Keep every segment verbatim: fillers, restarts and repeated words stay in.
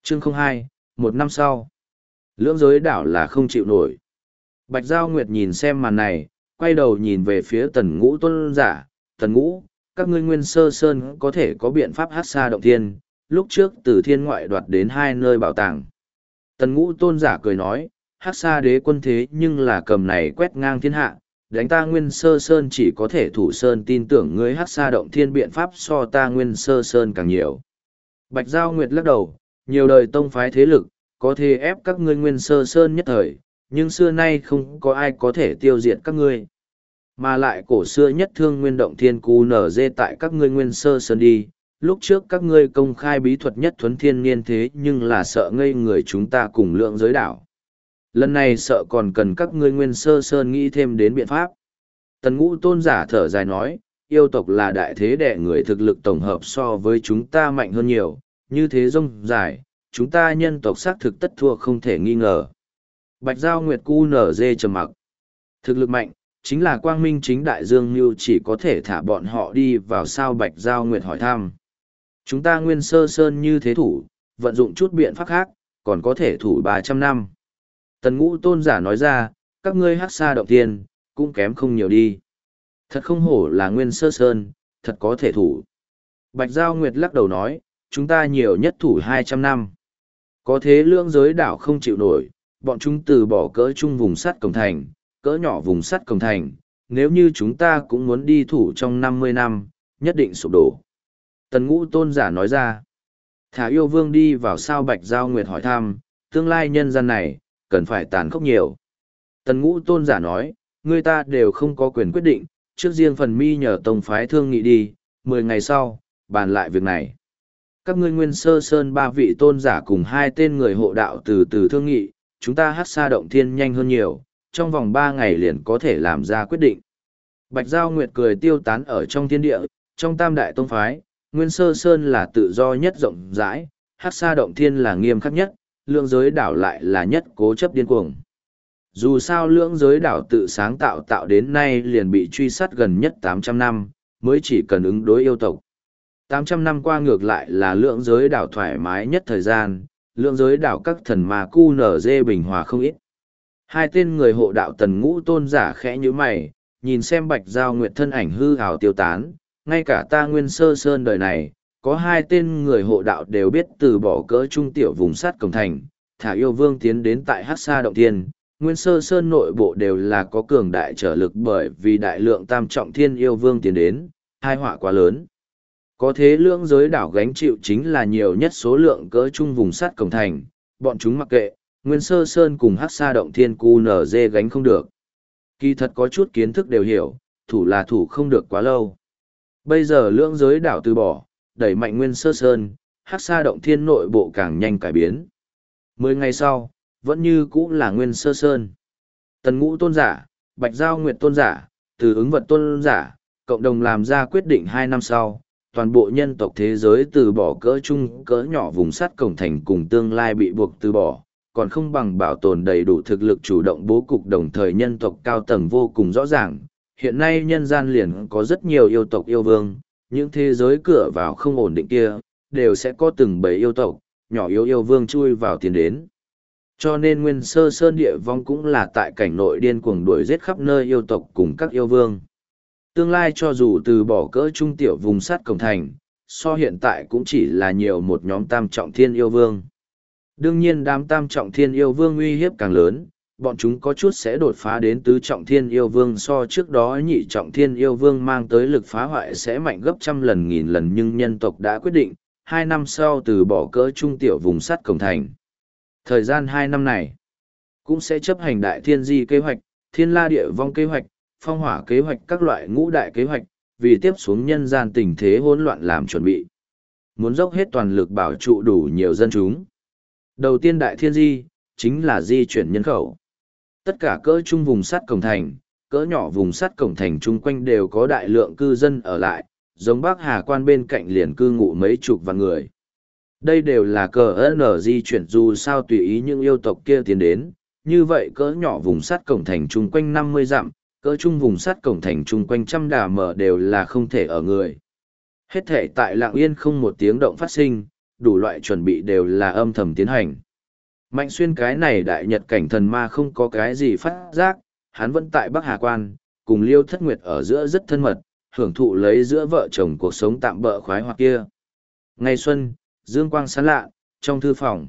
Chương không hai, một năm sau. Lưỡng giới đảo là không chịu nổi. Bạch Giao Nguyệt nhìn xem màn này, quay đầu nhìn về phía tần ngũ tôn giả. Tần ngũ, các ngươi nguyên sơ sơn có thể có biện pháp hát xa động thiên, lúc trước từ thiên ngoại đoạt đến hai nơi bảo tàng. Tần ngũ tôn giả cười nói, hát xa đế quân thế nhưng là cầm này quét ngang thiên hạ, đánh ta nguyên sơ sơn chỉ có thể thủ sơn, tin tưởng ngươi hát xa động thiên biện pháp so ta nguyên sơ sơn càng nhiều. Bạch Giao Nguyệt lắc đầu, nhiều đời tông phái thế lực, có thể ép các ngươi nguyên sơ sơn nhất thời, nhưng xưa nay không có ai có thể tiêu diệt các ngươi. Mà lại cổ xưa nhất thương nguyên động thiên cu nở dê tại các ngươi nguyên sơ sơn đi, lúc trước các ngươi công khai bí thuật nhất thuấn thiên niên thế nhưng là sợ ngây người chúng ta cùng lượng giới đảo. Lần này sợ còn cần các ngươi nguyên sơ sơn nghĩ thêm đến biện pháp. Tần ngũ tôn giả thở dài nói, yêu tộc là đại thế đệ người thực lực tổng hợp so với chúng ta mạnh hơn nhiều, như thế rông dài, chúng ta nhân tộc xác thực tất thua không thể nghi ngờ. Bạch Giao Nguyệt cu nở dê trầm mặc. Thực lực mạnh, chính là quang minh chính đại dương như chỉ có thể thả bọn họ đi vào sao. Bạch Giao Nguyệt hỏi thăm. Chúng ta nguyên sơ sơn như thế thủ, vận dụng chút biện pháp khác, còn có thể thủ ba trăm năm. Tần ngũ tôn giả nói ra, các ngươi hát xa động tiên, cũng kém không nhiều đi. Thật không hổ là nguyên sơ sơn, thật có thể thủ. Bạch Giao Nguyệt lắc đầu nói, chúng ta nhiều nhất thủ hai trăm năm. Có thế lưỡng giới đảo không chịu nổi, bọn chúng từ bỏ cỡ chung vùng sắt cổng thành, cỡ nhỏ vùng sắt cổng thành, nếu như chúng ta cũng muốn đi thủ trong năm mươi năm, nhất định sụp đổ. Tần ngũ tôn giả nói ra, thả yêu vương đi vào sao. Bạch Giao Nguyệt hỏi thăm, tương lai nhân gian này, cần phải tàn khốc nhiều. Tần ngũ tôn giả nói, người ta đều không có quyền quyết định, trước riêng phần mi nhờ tông phái thương nghị đi, mười ngày sau, bàn lại việc này. Các ngươi nguyên sơ sơn ba vị tôn giả cùng hai tên người hộ đạo từ từ thương nghị, chúng ta hát xa động thiên nhanh hơn nhiều, trong vòng ba ngày liền có thể làm ra quyết định. Bạch Giao Nguyệt cười tiêu tán ở trong thiên địa, trong tam đại tông phái, nguyên sơ sơn là tự do nhất rộng rãi, hát xa động thiên là nghiêm khắc nhất, lưỡng giới đảo lại là nhất cố chấp điên cuồng. Dù sao lưỡng giới đảo tự sáng tạo tạo đến nay liền bị truy sát gần nhất tám trăm năm, mới chỉ cần ứng đối yêu tộc. tám trăm năm qua ngược lại là lưỡng giới đảo thoải mái nhất thời gian, lưỡng giới đảo các thần mà cu nở dê bình hòa không ít. Hai tên người hộ đạo tần ngũ tôn giả khẽ như mày, nhìn xem Bạch Giao Nguyệt thân ảnh hư hào tiêu tán, ngay cả ta nguyên sơ sơn đời này, có hai tên người hộ đạo đều biết từ bỏ cỡ trung tiểu vùng sắt cổng thành, thả yêu vương tiến đến tại hát xa động thiên. Nguyên sơ sơn nội bộ đều là có cường đại trở lực bởi vì đại lượng tam trọng thiên yêu vương tiến đến, hai họa quá lớn. Có thế lưỡng giới đảo gánh chịu chính là nhiều nhất số lượng cỡ trung vùng sắt cổng thành, bọn chúng mặc kệ, nguyên sơ sơn cùng hát xa động thiên cu nở dê gánh không được. Kỳ thật có chút kiến thức đều hiểu, thủ là thủ không được quá lâu. Bây giờ lưỡng giới đảo từ bỏ, đẩy mạnh nguyên sơ sơn, hát xa động thiên nội bộ càng nhanh cải biến. Mười ngày sau, vẫn như cũ là nguyên sơ sơn. Tần ngũ tôn giả, Bạch Giao Nguyệt tôn giả, từ ứng vật tôn giả, cộng đồng làm ra quyết định hai năm sau, toàn bộ nhân tộc thế giới từ bỏ cỡ chung cỡ nhỏ vùng sắt cổng thành cùng tương lai bị buộc từ bỏ, còn không bằng bảo tồn đầy đủ thực lực chủ động bố cục đồng thời nhân tộc cao tầng vô cùng rõ ràng. Hiện nay nhân gian liền có rất nhiều yêu tộc yêu vương, những thế giới cửa vào không ổn định kia, đều sẽ có từng bầy yêu tộc, nhỏ yếu yêu vương chui vào tiền đến. Cho nên nguyên sơ sơn địa vong cũng là tại cảnh nội điên cuồng đuổi giết khắp nơi yêu tộc cùng các yêu vương. Tương lai cho dù từ bỏ cỡ trung tiểu vùng sắt cổng thành, so hiện tại cũng chỉ là nhiều một nhóm tam trọng thiên yêu vương. Đương nhiên đám tam trọng thiên yêu vương uy hiếp càng lớn, bọn chúng có chút sẽ đột phá đến tứ trọng thiên yêu vương so trước đó nhị trọng thiên yêu vương mang tới lực phá hoại sẽ mạnh gấp trăm lần nghìn lần nhưng nhân tộc đã quyết định, hai năm sau từ bỏ cỡ trung tiểu vùng sắt cổng thành. Thời gian hai năm này, cũng sẽ chấp hành đại thiên di kế hoạch, thiên la địa vong kế hoạch, phong hỏa kế hoạch các loại ngũ đại kế hoạch, vì tiếp xuống nhân gian tình thế hỗn loạn làm chuẩn bị. Muốn dốc hết toàn lực bảo trụ đủ nhiều dân chúng. Đầu tiên đại thiên di, chính là di chuyển nhân khẩu. Tất cả cỡ trung vùng sắt cổng thành, cỡ nhỏ vùng sắt cổng thành chung quanh đều có đại lượng cư dân ở lại, giống Bắc Hà Quan bên cạnh liền cư ngụ mấy chục vạn người. Đây đều là cờ N di chuyển dù sao tùy ý những yêu tộc kia tiến đến, như vậy cỡ nhỏ vùng sắt cổng thành chung quanh năm mươi dặm, cỡ trung vùng sắt cổng thành chung quanh trăm đà mở đều là không thể ở người. Hết thể tại Lạng Yên không một tiếng động phát sinh, đủ loại chuẩn bị đều là âm thầm tiến hành. Mạnh Xuyên cái này đại nhật cảnh thần ma không có cái gì phát giác, hắn vẫn tại Bắc Hà Quan, cùng Liêu Thất Nguyệt ở giữa rất thân mật, hưởng thụ lấy giữa vợ chồng cuộc sống tạm bỡ khoái hoặc kia. Ngày xuân, dương quang sáng lạ, trong thư phòng.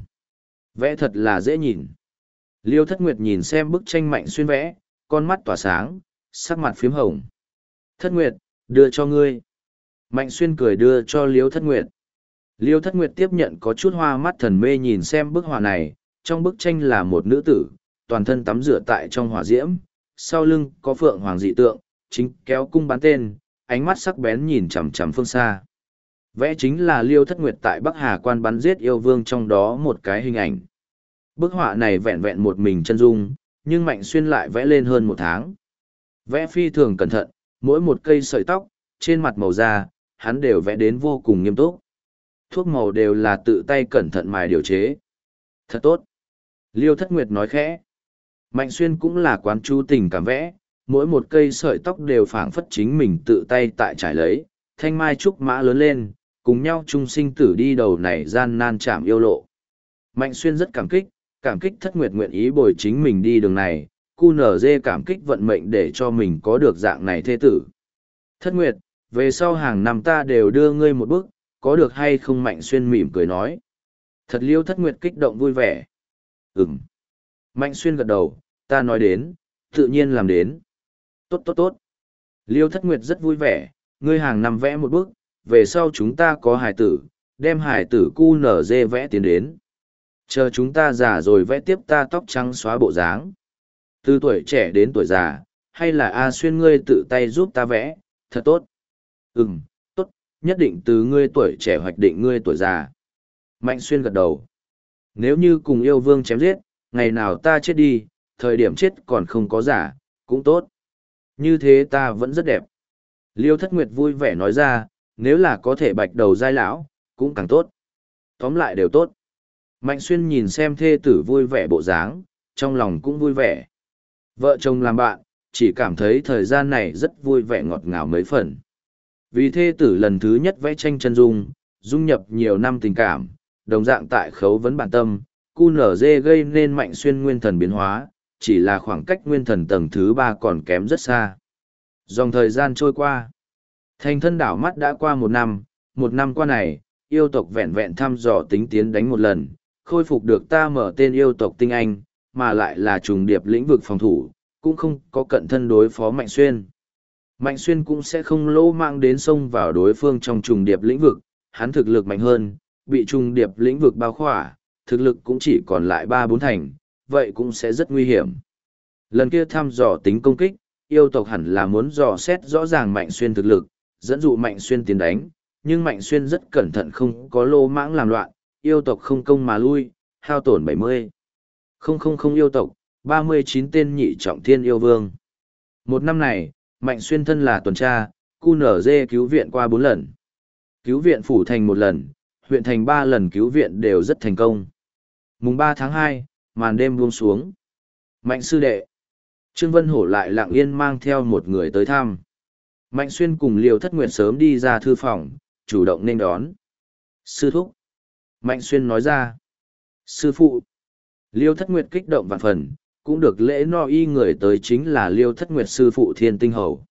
Vẽ thật là dễ nhìn. Liêu Thất Nguyệt nhìn xem bức tranh Mạnh Xuyên vẽ, con mắt tỏa sáng, sắc mặt phiếm hồng. Thất Nguyệt, đưa cho ngươi. Mạnh Xuyên cười đưa cho Liêu Thất Nguyệt. Liêu Thất Nguyệt tiếp nhận có chút hoa mắt thần mê nhìn xem bức họa này, trong bức tranh là một nữ tử, toàn thân tắm rửa tại trong hỏa diễm, sau lưng có phượng hoàng dị tượng, chính kéo cung bắn tên, ánh mắt sắc bén nhìn chằm chằm phương xa. Vẽ chính là Liêu Thất Nguyệt tại Bắc Hà Quan bắn giết yêu vương trong đó một cái hình ảnh. Bức họa này vẹn vẹn một mình chân dung, nhưng Mạnh Xuyên lại vẽ lên hơn một tháng. Vẽ phi thường cẩn thận, mỗi một cây sợi tóc, trên mặt màu da, hắn đều vẽ đến vô cùng nghiêm túc. Thuốc màu đều là tự tay cẩn thận mài điều chế. Thật tốt. Liêu Thất Nguyệt nói khẽ. Mạnh Xuyên cũng là quán chú tình cảm vẽ, mỗi một cây sợi tóc đều phảng phất chính mình tự tay tại trải lấy, thanh mai trúc mã lớn lên, cùng nhau chung sinh tử đi đầu này gian nan chạm yêu lộ. Mạnh Xuyên rất cảm kích, cảm kích Thất Nguyệt nguyện ý bồi chính mình đi đường này, cu nở dê cảm kích vận mệnh để cho mình có được dạng này thê tử. Thất Nguyệt, về sau hàng năm ta đều đưa ngươi một bức, có được hay không? Mạnh Xuyên mỉm cười nói. Thật Liêu Thất Nguyệt kích động vui vẻ. Ừm. Mạnh Xuyên gật đầu, ta nói đến, tự nhiên làm đến. Tốt tốt tốt. Liêu Thất Nguyệt rất vui vẻ, ngươi hàng năm vẽ một bức, về sau chúng ta có hài tử, đem hài tử cu nở dê vẽ tiến đến. Chờ chúng ta già rồi vẽ tiếp ta tóc trắng xóa bộ dáng. Từ tuổi trẻ đến tuổi già, hay là A Xuyên ngươi tự tay giúp ta vẽ, thật tốt. Ừm, tốt, nhất định từ ngươi tuổi trẻ hoạch định ngươi tuổi già. Mạnh Xuyên gật đầu. Nếu như cùng yêu vương chém giết, ngày nào ta chết đi, thời điểm chết còn không có giả, cũng tốt. Như thế ta vẫn rất đẹp. Liêu Thất Nguyệt vui vẻ nói ra, nếu là có thể bạch đầu giai lão, cũng càng tốt. Tóm lại đều tốt. Mạnh Xuyên nhìn xem thê tử vui vẻ bộ dáng, trong lòng cũng vui vẻ. Vợ chồng làm bạn, chỉ cảm thấy thời gian này rất vui vẻ ngọt ngào mấy phần. Vì thê tử lần thứ nhất vẽ tranh chân dung, dung nhập nhiều năm tình cảm, đồng dạng tại khấu vấn bản tâm, cu nở dê gây nên Mạnh Xuyên nguyên thần biến hóa, chỉ là khoảng cách nguyên thần tầng thứ ba còn kém rất xa. Dòng thời gian trôi qua. Thành thân đảo mắt đã qua một năm, một năm qua này, yêu tộc vẹn vẹn thăm dò tính tiến đánh một lần, khôi phục được ta mở tên yêu tộc tinh anh, mà lại là trùng điệp lĩnh vực phòng thủ, cũng không có cận thân đối phó Mạnh Xuyên. Mạnh Xuyên cũng sẽ không lỗ mạng đến sông vào đối phương trong trùng điệp lĩnh vực, hắn thực lực mạnh hơn, bị trùng điệp lĩnh vực bao khỏa, thực lực cũng chỉ còn lại ba bốn thành, vậy cũng sẽ rất nguy hiểm. Lần kia thăm dò tính công kích, yêu tộc hẳn là muốn dò xét rõ ràng Mạnh Xuyên thực lực, dẫn dụ Mạnh Xuyên tiến đánh, nhưng Mạnh Xuyên rất cẩn thận không có lô mãng làm loạn, yêu tộc không công mà lui, hao tổn bảy mươi. Không không không yêu tộc, ba mươi chín tên nhị trọng thiên yêu vương. Một năm này, Mạnh Xuyên thân là tuần tra, cu nở dê cứu viện qua bốn lần. Cứu viện phủ thành một lần, huyện thành ba lần cứu viện đều rất thành công. Mùng ba tháng hai, màn đêm buông xuống. Mạnh sư đệ. Trương Vân Hổ lại lặng yên mang theo một người tới thăm. Mạnh Xuyên cùng Liêu Thất Nguyệt sớm đi ra thư phòng, chủ động nên đón. Sư thúc. Mạnh Xuyên nói ra. Sư phụ. Liêu Thất Nguyệt kích động vạn phần, cũng được lễ no y người tới chính là Liêu Thất Nguyệt sư phụ Thiên Tinh Hầu.